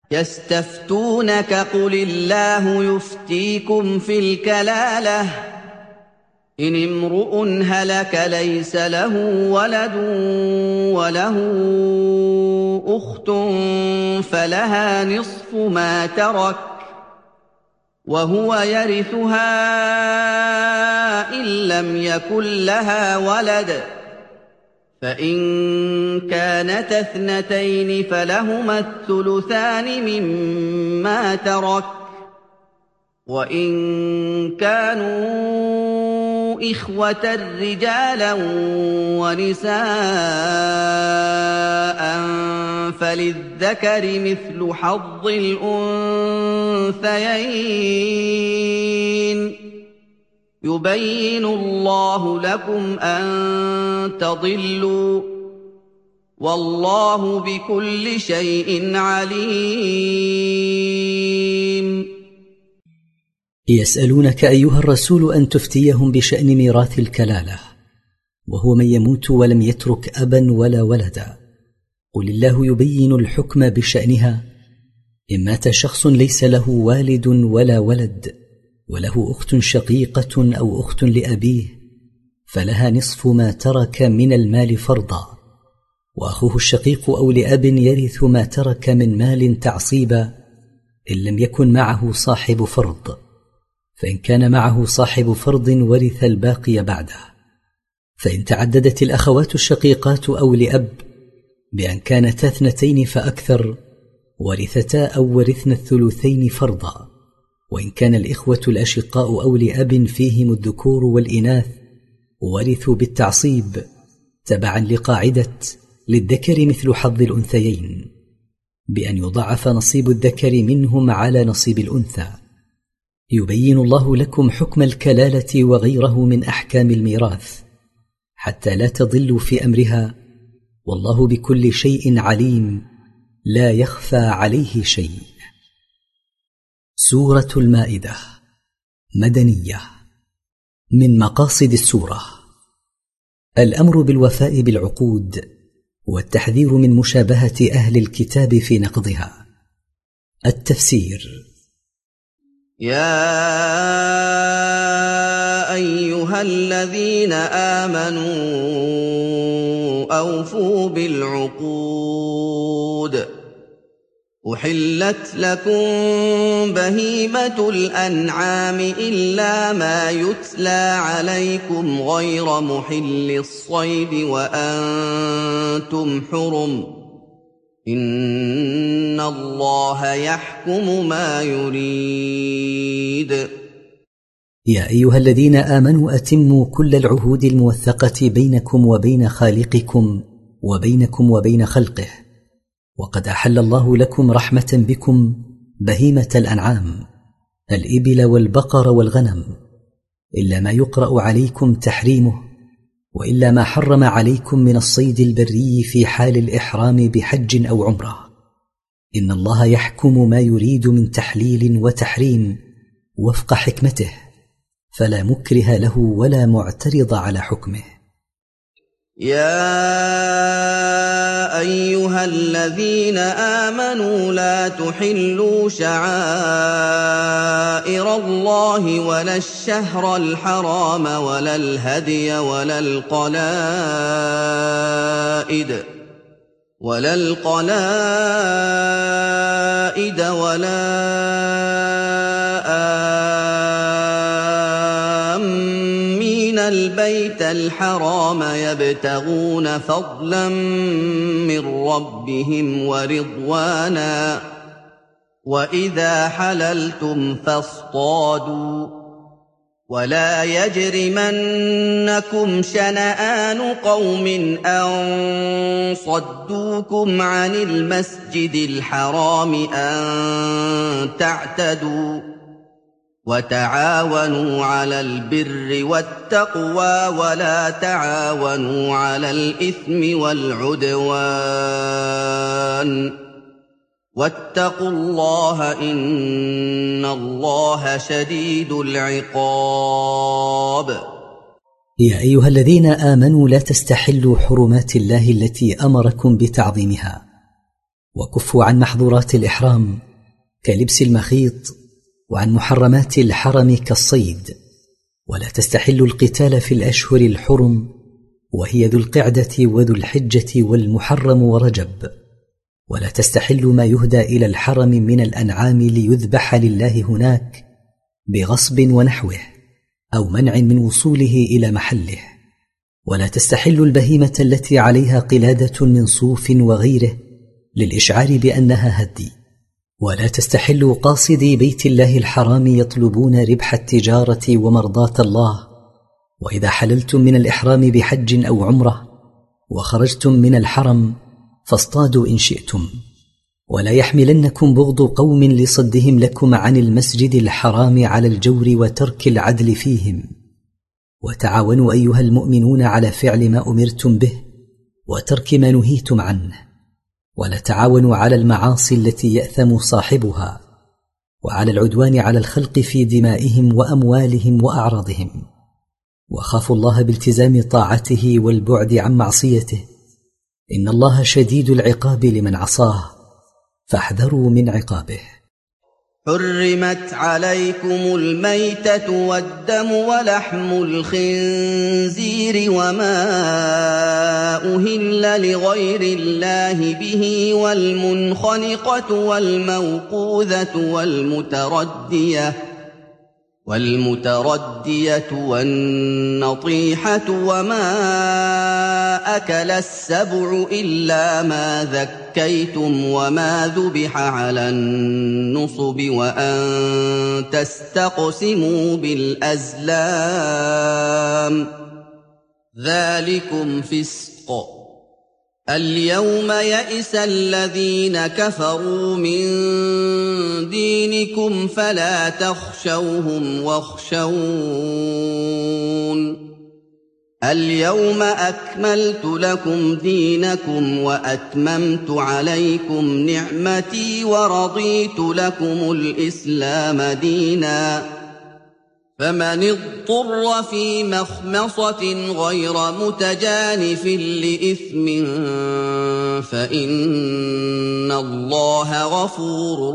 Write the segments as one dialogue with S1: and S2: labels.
S1: يستفتونك قل الله يفتيكم في الكلالة إن امرؤ هلك ليس له ولد وله أخت فلها نصف ما ترك وهو يرثها إن لم يكن لها ولد فإن كانتا اثنتين فلهما الثلثان مما ترك وإن كانوا إخوة رجالا ونساء فللذكر مثل حظ الأنثيين يبين الله لكم أن تضلوا والله بكل شيء عليم.
S2: يسألونك أيها الرسول أن تفتيهم بشأن ميراث الكلالة وهو من يموت ولم يترك أبا ولا ولدا. قل الله يبين الحكم بشأنها. إن مات شخص ليس له والد ولا ولد وله أخت شقيقة أو أخت لأبيه فلها نصف ما ترك من المال فرضا، وأخوه الشقيق أو لأب يرث ما ترك من مال تعصيبا إن لم يكن معه صاحب فرض، فإن كان معه صاحب فرض ورث الباقي بعده. فإن تعددت الأخوات الشقيقات أو لأب بأن كانتا اثنتين فأكثر ورثتا أو ورثن الثلثين فرضا، وإن كان الإخوة الأشقاء أو لأب فيهم الذكور والإناث ورثوا بالتعصيب تبعا لقاعدة للذكر مثل حظ الأنثيين بأن يضاعف نصيب الذكر منهم على نصيب الأنثى. يبين الله لكم حكم الكلالة وغيره من أحكام الميراث حتى لا تضلوا في أمرها، والله بكل شيء عليم لا يخفى عليه شيء. سورة المائدة مدنية. من مقاصد السورة الأمر بالوفاء بالعقود والتحذير من مشابهة أهل الكتاب في نقضها. التفسير:
S1: يا أيها الذين آمنوا أوفوا بالعقود أحلت لكم بهيمة الأنعام إلا ما يتلى عليكم غير محل الصيد وأنتم حرم إن الله يحكم ما يريد.
S2: يا أيها الذين آمنوا أتموا كل العهود الموثقة بينكم وبين خالقكم وبينكم وبين خلقه، وقد أحل الله لكم رحمة بكم بهيمة الأنعام الإبل والبقر والغنم، إلا ما يقرأ عليكم تحريمه، وإلا ما حرم عليكم من الصيد البري في حال الإحرام بحج أو عمرة. إن الله يحكم ما يريد من تحليل وتحريم وفق حكمته، فلا مكره له ولا معترض على حكمه.
S1: يا أيها الذين آمنوا لا تحلوا شعائر الله ولا الشهر الحرام ولا الهدي ولا القلائد ولا آمين البيت الحرام يبتغون فضلا من ربهم ورضوانا وإذا حللتم فاصطادوا ولا يجرمنكم شنآن قوم أن صدوكم عن المسجد الحرام أن تعتدوا وتعاونوا على البر والتقوى ولا تعاونوا على الإثم والعدوان واتقوا الله إن الله شديد العقاب.
S2: يا أيها الذين آمنوا لا تستحلوا حرمات الله التي أمركم بتعظيمها، وكفوا عن محظورات الإحرام كلبس المخيط، وعن محرمات الحرم كالصيد، ولا تستحلوا القتال في الأشهر الحرم وهي ذو القعدة وذو الحجة والمحرم ورجب، ولا تستحلوا ما يهدى إلى الحرم من الأنعام ليذبح لله هناك بغصب ونحوه أو منع من وصوله إلى محله، ولا تستحلوا البهيمة التي عليها قلادة من صوف وغيره للإشعار بأنها هدي، ولا تستحلوا قاصدي بيت الله الحرام يطلبون ربح التجارة ومرضاة الله. وإذا حللتم من الإحرام بحج أو عمرة وخرجتم من الحرم فاصطادوا إن شئتم، ولا يحملنكم بغض قوم لصدهم لكم عن المسجد الحرام على الجور وترك العدل فيهم، وتعاونوا أيها المؤمنون على فعل ما أمرتم به وترك ما نهيتم عنه، ولا تعاونوا على المعاصي التي يأثم صاحبها، وعلى العدوان على الخلق في دمائهم وأموالهم وأعراضهم، وخافوا الله بالتزام طاعته والبعد عن معصيته، إن الله شديد العقاب لمن عصاه، فاحذروا من عقابه.
S1: حرمت عليكم الميتة والدم ولحم الخنزير وما أهل لغير الله به والمنخنقة والموقوذة والمتردية والنطيحة وما أكل السبع إلا ما ذكيتم وما ذبح على النصب وأن تستقسموا بالأزلام، ذلكم فسق. اليوم يئس الذين كفروا من دينكم فلا تخشوهم واخشون. اليوم أكملت لكم دينكم وأتممت عليكم نعمتي ورضيت لكم الإسلام دينا، فمن اضطر في مخمصة غير متجانف لإثم فإن الله غفور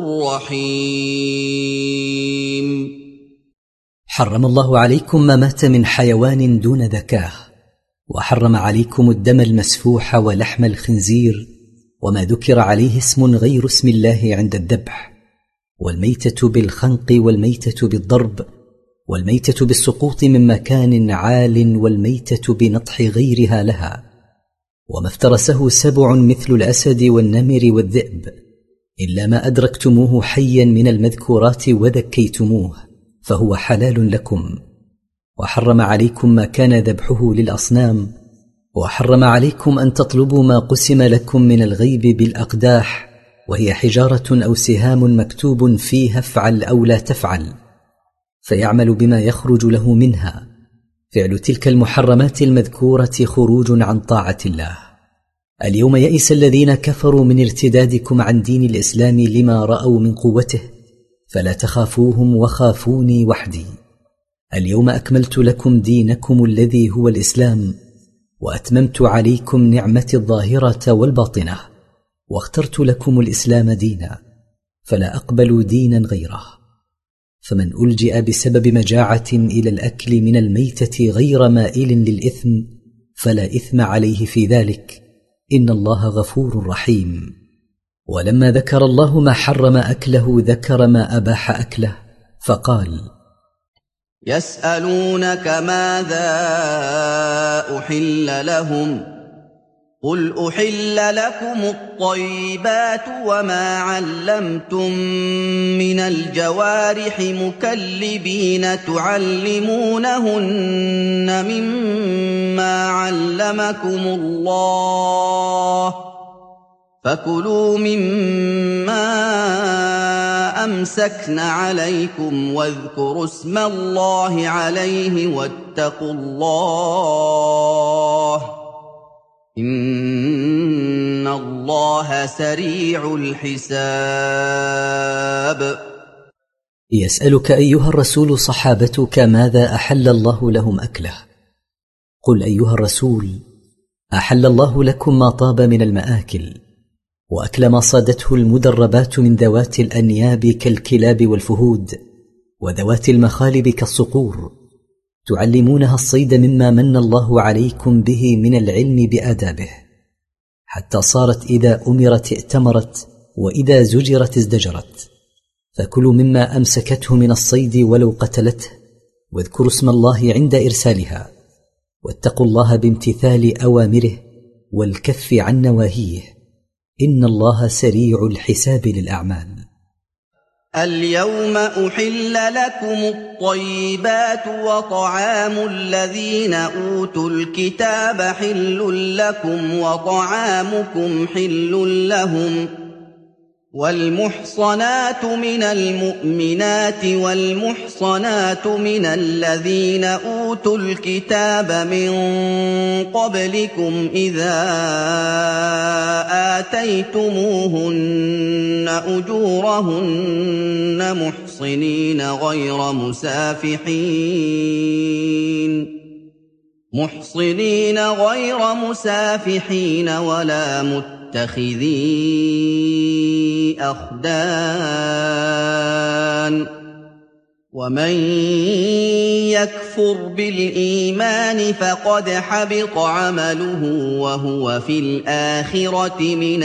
S1: رحيم.
S2: حرم الله عليكم ما مات من حيوان دون ذكاه، وحرم عليكم الدم المسفوح ولحم الخنزير وما ذكر عليه اسم غير اسم الله عند الذبح، والميتة بالخنق والميتة بالضرب والميتة بالسقوط من مكان عال والميتة بنطح غيرها لها، وما افترسه سبع مثل الأسد والنمر والذئب إلا ما أدركتموه حيا من المذكورات وذكيتموه فهو حلال لكم. وحرم عليكم ما كان ذبحه للأصنام، وحرم عليكم أن تطلبوا ما قسم لكم من الغيب بالأقداح، وهي حجارة أو سهام مكتوب فيها افعل أو لا تفعل، فيعمل بما يخرج له منها. فعل تلك المحرمات المذكورة خروج عن طاعة الله. اليوم يئس الذين كفروا من ارتدادكم عن دين الإسلام لما رأوا من قوته، فلا تخافوهم وخافوني وحدي. اليوم أكملت لكم دينكم الذي هو الإسلام، وأتممت عليكم نعمتي الظاهرة والباطنة، واخترت لكم الإسلام دينا، فلا أقبل دينا غيره. فمن ألجئ بسبب مجاعة إلى الأكل من الميتة غير مائل للإثم فلا إثم عليه في ذلك، إن الله غفور رحيم. ولما ذكر الله ما حرم أكله ذكر ما أباح أكله، فقال:
S1: يسألونك ماذا أحل لهم، قل أحل لكم الطيبات وما علمتم من الجوارح مكلبين تعلمونهن مما علمكم الله، فكلوا مما أمسكن عليكم واذكروا اسم الله عليه واتقوا الله، إن الله سريع الحساب.
S2: يسألك أيها الرسول صحابتك ماذا أحل الله لهم أكله، قل أيها الرسول: أحل الله لكم ما طاب من المآكل، وأكل ما صادته المدربات من ذوات الأنياب كالكلاب والفهود، وذوات المخالب كالصقور، تعلمونها الصيد مما من الله عليكم به من العلم بآدابه، حتى صارت إذا أمرت ائتمرت، وإذا زجرت ازدجرت. فكلوا مما أمسكته من الصيد ولو قتلته، واذكروا اسم الله عند إرسالها، واتقوا الله بامتثال أوامره والكف عن نواهيه، إن الله سريع الحساب للأعمال.
S1: اليوم أحل لكم الطيبات، وطعام الذين أوتوا الكتاب حل لكم وطعامكم حل لهم، والمحصنات من المؤمنات والمحصنات من الذين أوتوا الكتاب من قبلكم إذا آتيتموهن أجورهن محصنين غير مسافحين ولا متخذي أخدان، ومن يكفر بالإيمان فقد حبط عمله وهو في الآخرة من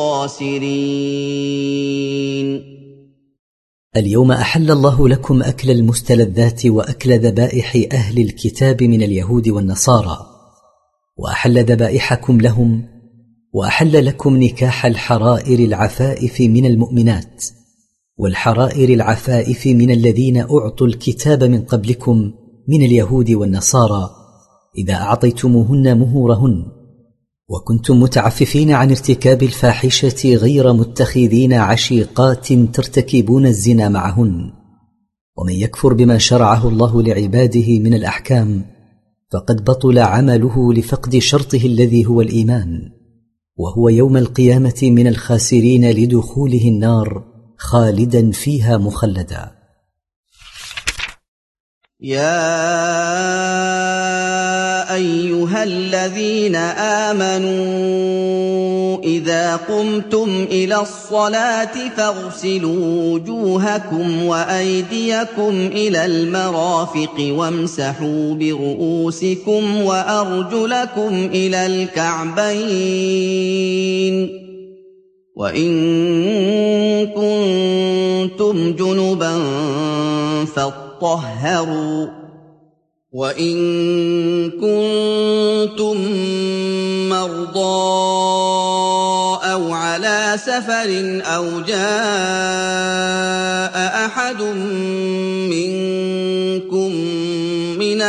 S1: الخاسرين.
S2: اليوم أحل الله لكم أكل المستلذات وأكل ذبائح أهل الكتاب من اليهود والنصارى، وأحل ذبائحكم لهم، وأحل لكم نكاح الحرائر العفائف من المؤمنات، والحرائر العفائف من الذين أعطوا الكتاب من قبلكم من اليهود والنصارى إذا أعطيتموهن مهورهن، وكنتم متعففين عن ارتكاب الفاحشة غير متخذين عشيقات ترتكبون الزنا معهن. ومن يكفر بما شرعه الله لعباده من الأحكام فقد بطل عمله لفقد شرطه الذي هو الإيمان، وهو يوم القيامة من الخاسرين لدخوله النار خالدا فيها مخلدا.
S1: يا أيها الذين آمنوا إذا قمتم إلى الصلاة فاغسلوا وجوهكم وأيديكم إلى المرافق وامسحوا برؤوسكم وأرجلكم إلى الكعبين، وإن كنتم جنبا فاطهروا، وإن كنتم مرضى أو على سفر أو جاء أحد منكم من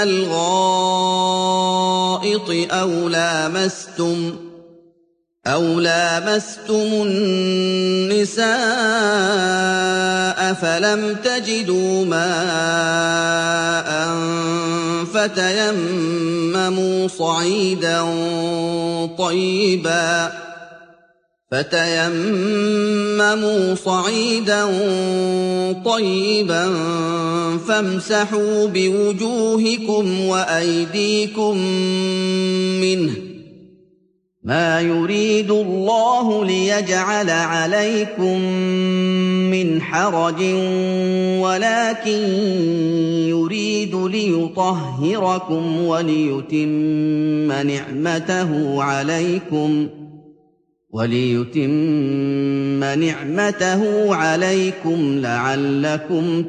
S1: الغائط أو لامستم النساء فلم تجدوا ماء فتيمموا صعيدا طيبا فامسحوا بوجوهكم وأيديكم منه، ما يريد الله ليجعل عليكم من حرج ولكن يريد ليطهركم وليتم نعمته عليكم لعلكم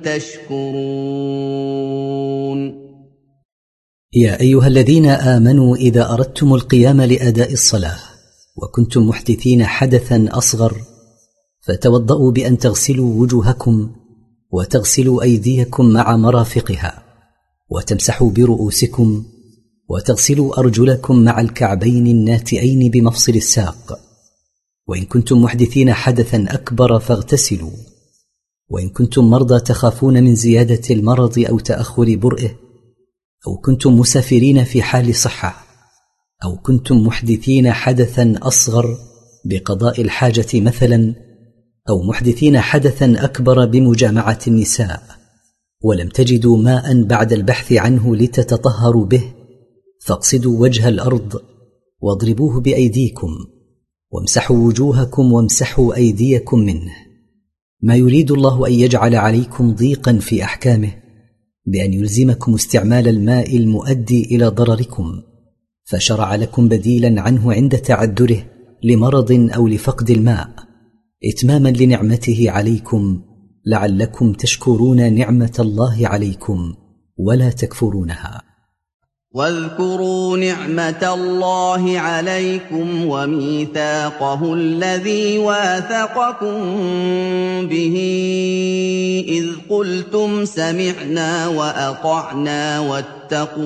S1: تشكرون.
S2: يا أيها الذين آمنوا إذا أردتم القيام لأداء الصلاة وكنتم محدثين حدثا أصغر فتوضؤوا بأن تغسلوا وجوهكم وتغسلوا أيديكم مع مرافقها، وتمسحوا برؤوسكم، وتغسلوا أرجلكم مع الكعبين الناتئين بمفصل الساق. وإن كنتم محدثين حدثا أكبر فاغتسلوا، وإن كنتم مرضى تخافون من زيادة المرض أو تأخر برئه، أو كنتم مسافرين في حال صحة، أو كنتم محدثين حدثا أصغر بقضاء الحاجة مثلا، أو محدثين حدثا أكبر بمجامعة النساء، ولم تجدوا ماء بعد البحث عنه لتتطهروا به، فاقصدوا وجه الأرض واضربوه بأيديكم، وامسحوا وجوهكم وامسحوا أيديكم منه. ما يريد الله أن يجعل عليكم ضيقا في أحكامه بأن يلزمكم استعمال الماء المؤدي إلى ضرركم، فشرع لكم بديلا عنه عند تعذره لمرض أو لفقد الماء، إتماما لنعمته عليكم لعلكم تشكرون نعمة الله عليكم ولا تكفرونها.
S1: واذكروا نعمة الله عليكم وميثاقه الذي واثقكم به إذ قلتم سمعنا وأطعنا واتقوا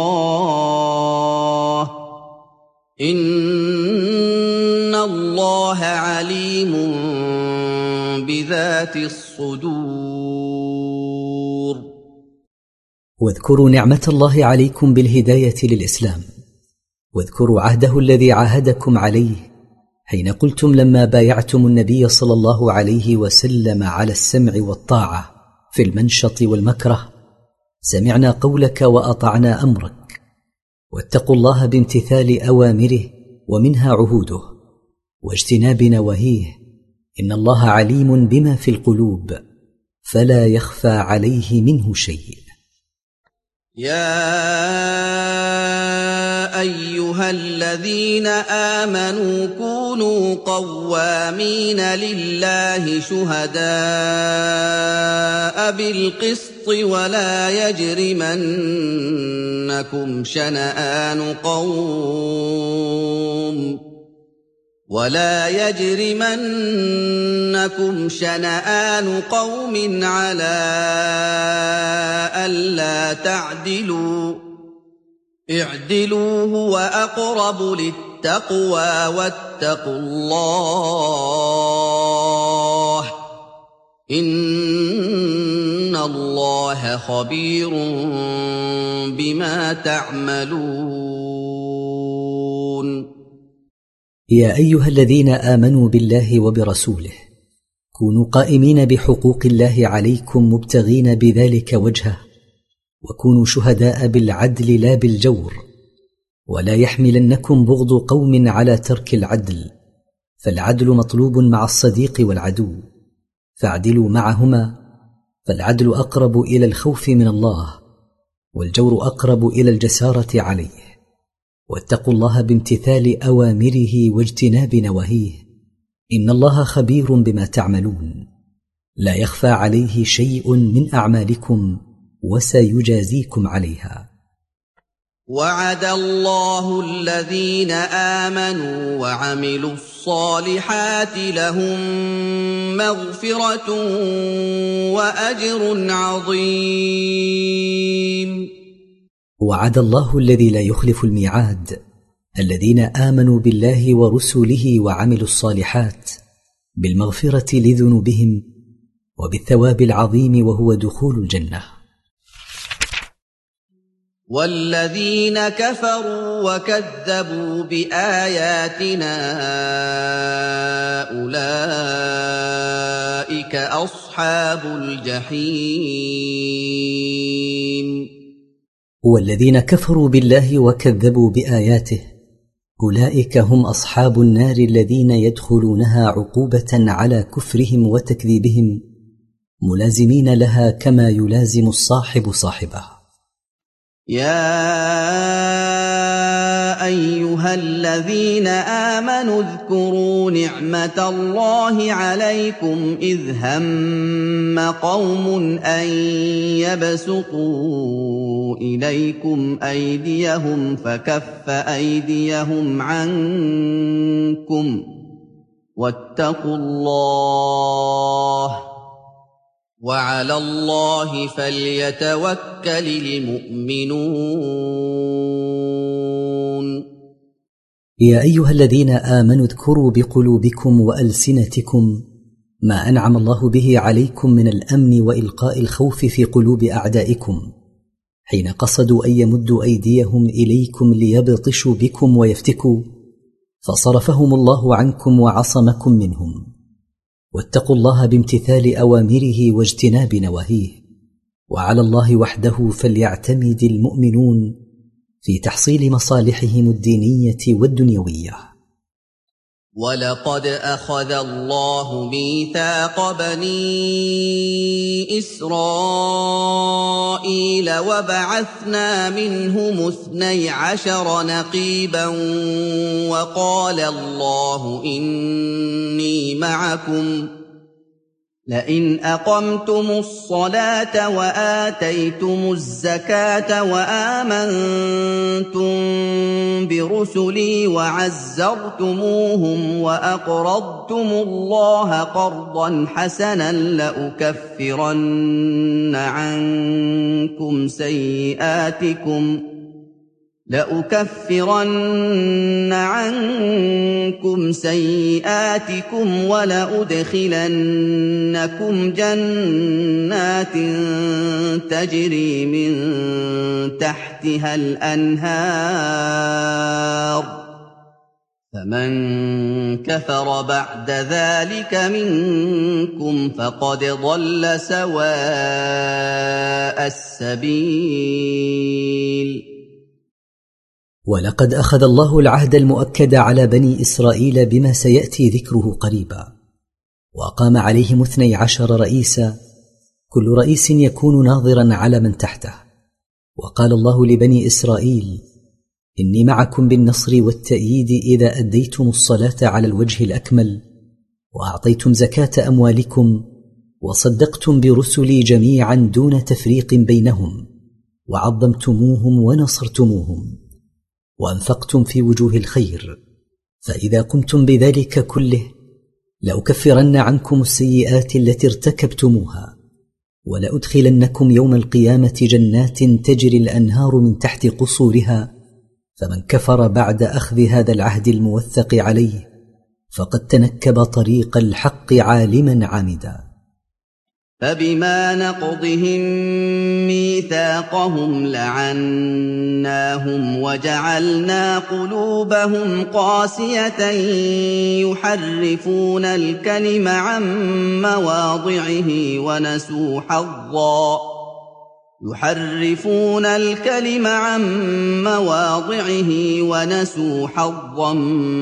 S1: الله إن الله عليم بذات الصدور.
S2: واذكروا نعمة الله عليكم بالهداية للإسلام، واذكروا عهده الذي عاهدكم عليه حين قلتم لما بايعتم النبي صلى الله عليه وسلم على السمع والطاعة في المنشط والمكره: سمعنا قولك وأطعنا أمرك. واتقوا الله بامتثال أوامره ومنها عهوده واجتناب نواهيه، إن الله عليم بما في القلوب فلا يخفى عليه منه شيء.
S1: يا أيها الذين آمنوا كونوا قوامين لله شهداء بالقسط ولا يجرمنكم شنآن قوم على ألا تعدلوا، اعدلوا هو أقرب للتقوى واتقوا الله إن الله خبير بما تعملون.
S2: يا أيها الذين آمنوا بالله وبرسوله كونوا قائمين بحقوق الله عليكم مبتغين بذلك وجهه، وكونوا شهداء بالعدل لا بالجور، ولا يحملنكم بغض قوم على ترك العدل، فالعدل مطلوب مع الصديق والعدو، فاعدلوا معهما، فالعدل أقرب إلى الخوف من الله، والجور أقرب إلى الجسارة عليه. واتقوا الله بامتثال أوامره واجتناب نواهيه، إن الله خبير بما تعملون، لا يخفى عليه شيء من أعمالكم وسيجازيكم عليها.
S1: وعد الله الذين آمنوا وعملوا الصالحات لهم مغفرة وأجر عظيم.
S2: وعد الله الذي لا يخلف الميعاد الذين آمنوا بالله ورسله وعملوا الصالحات بالمغفرة لذنوبهم وبالثواب العظيم وهو دخول الجنة.
S1: والذين كفروا وكذبوا بآياتنا أولئك أصحاب الجحيم.
S2: والذين كفروا بالله وكذبوا بآياته أولئك هم أصحاب النار الذين يدخلونها عقوبة على كفرهم وتكذيبهم، ملازمين لها كما يلازم الصاحب صاحبه.
S1: يا أيها الذين آمنوا اذكروا نعمة الله عليكم إذ هم قوم أن يبسطوا إليكم أيديهم فكف أيديهم عنكم واتقوا الله وعلى الله فليتوكل المؤمنون.
S2: يا أيها الذين آمنوا اذكروا بقلوبكم وألسنتكم ما أنعم الله به عليكم من الأمن وإلقاء الخوف في قلوب أعدائكم حين قصدوا أن يمدوا أيديهم إليكم ليبطشوا بكم ويفتكوا، فصرفهم الله عنكم وعصمكم منهم. واتقوا الله بامتثال أوامره واجتناب نواهيه، وعلى الله وحده فليعتمد المؤمنون في تحصيل مصالحهم الدينية والدنيوية.
S1: وَلَقَدْ أَخَذَ اللَّهُ مِيثَاقَ بَنِي إِسْرَائِيلَ وَبَعَثْنَا مِنْهُمُ 12 نَقِيبًا وَقَالَ اللَّهُ إِنِّي مَعَكُمْ لئن أقمتم الصلاة وآتيتم الزكاة وآمنتم برسلي وعزرتموهم وأقرضتم الله قرضا حسنا لأكفرن عنكم سيئاتكم ولأدخلنكم جنات تجري من تحتها الأنهار فمن كفر بعد ذلك منكم فقد ضل سواء السبيل.
S2: ولقد أخذ الله العهد المؤكد على بني إسرائيل بما سيأتي ذكره قريبا، وأقام عليهم 12 رئيسا، كل رئيس يكون ناظرا على من تحته. وقال الله لبني إسرائيل: إني معكم بالنصر والتأييد إذا أديتم الصلاة على الوجه الأكمل، وأعطيتم زكاة أموالكم، وصدقتم برسلي جميعا دون تفريق بينهم، وعظمتموهم ونصرتموهم، وأنفقتم في وجوه الخير. فإذا قمتم بذلك كله لأكفرن عنكم السيئات التي ارتكبتموها، ولأدخلنكم يوم القيامة جنات تجري الأنهار من تحت قصورها، فمن كفر بعد أخذ هذا العهد الموثق عليه فقد تنكب طريق الحق عالما عامدا.
S1: فبما نقضهم ميثاقهم لعناهم وجعلنا قلوبهم قاسية يحرفون الكلم عن مواضعه ونسوا حظا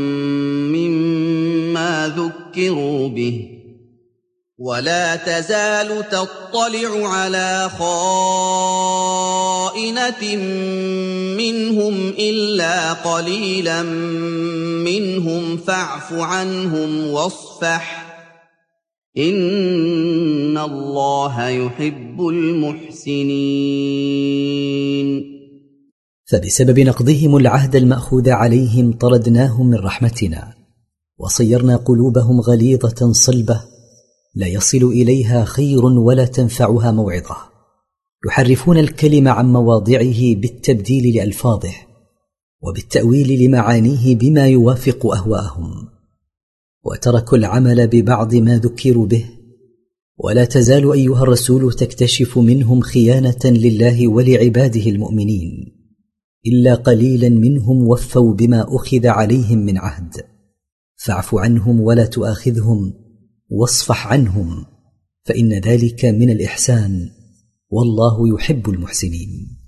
S1: مما ذكروا به. ولا تزال تطلع على خائنة منهم إلا قليلا منهم فاعف عنهم واصفح إن الله يحب المحسنين.
S2: فبسبب نقضهم العهد المأخوذ عليهم طردناهم من رحمتنا، وصيرنا قلوبهم غليظة صلبة لا يصل إليها خير ولا تنفعها موعظة، يحرفون الكلم عن مواضعه بالتبديل لألفاظه وبالتأويل لمعانيه بما يوافق أهواءهم، وتركوا العمل ببعض ما ذكروا به. ولا تزال أيها الرسول تكتشف منهم خيانة لله ولعباده المؤمنين، إلا قليلا منهم وفوا بما أخذ عليهم من عهد، فاعف عنهم ولا تؤاخذهم واصفح عنهم، فإن ذلك من الإحسان، والله يحب المحسنين.